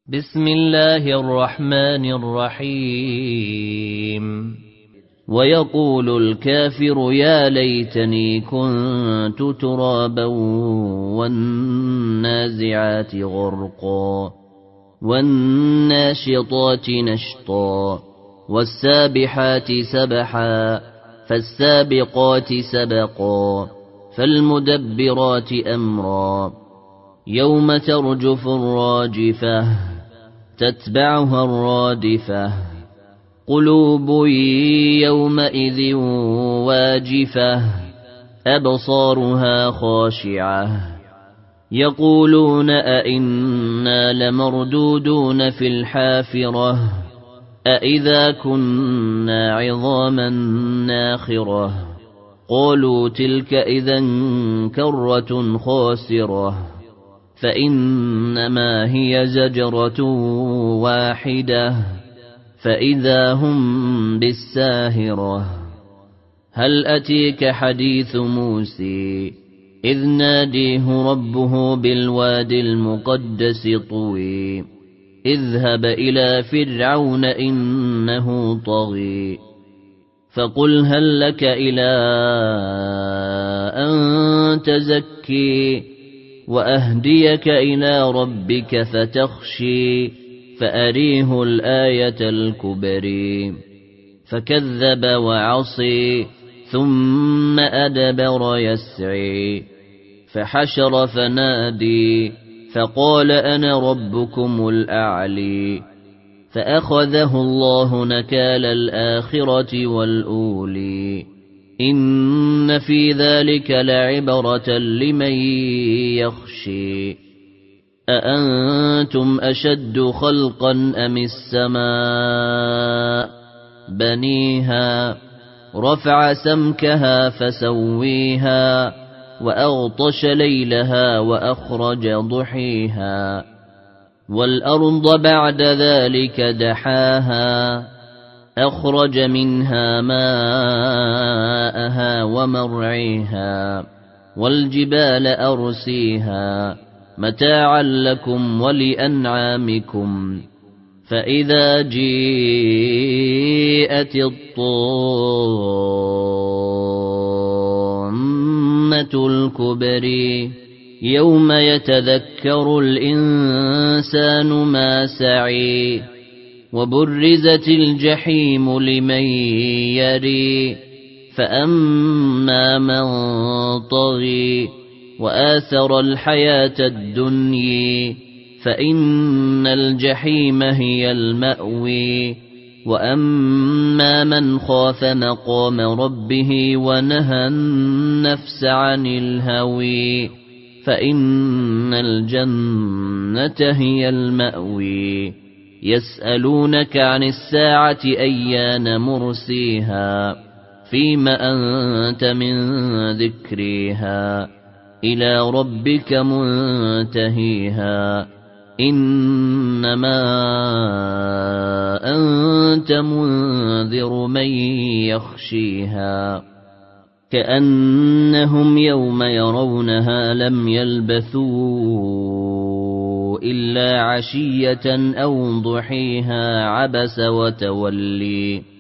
بسم الله الرحمن الرحيم ويقول الكافر يا ليتني كنت ترابا والنازعات غرقا والناشطات نشطا والسابحات سبحا فالسابقات سبقا فالمدبرات أمرا يوم ترجف الراجفة تتبعها الرادفة قلوب يومئذ واجفة أبصارها خاشعة يقولون أئنا لمردودون في الحافرة أئذا كنا عظاما ناخرة قالوا تلك إذا كرة خاسرة فإنما هي زجرة واحدة فإذا هم بالساهرة هل أتيك حديث موسى إذ ناديه ربه بالواد المقدس طوي اذهب إلى فرعون إنه طغي فقل هل لك إلى أن تزكي وأهديك إلى ربك فتخشي فأريه الآية الكبرى فكذب وعصي ثم أدبر يسعي فحشر فنادي فقال أنا ربكم الأعلي فأخذه الله نكال الآخرة والأولي إن في ذلك لعبرة لمن يخشي أأنتم أشد خلقا أم السماء بنيها رفع سمكها فسويها وأغطش ليلها وأخرج ضحيها والأرض بعد ذلك دحاها أخرج منها ماءها ومرعيها والجبال أرسيها متاعا لكم ولأنعامكم فإذا جيءت الطامة الكبرى يوم يتذكر الإنسان ما سعي وبرزت الجحيم لمن يري فأما من طغي وآثر الحياة الدنيا فإن الجحيم هي المأوي وأما من خاف مقام ربه ونهى النفس عن الهوى فإن الجنة هي المأوي يسألونك عن الساعة أيان مرسيها فيم أنت من ذكرها إلى ربك منتهيها إنما أنت منذر من يخشيها كأنهم يوم يرونها لم يلبثوا إلا عشية أو ضحيها عبس وتولي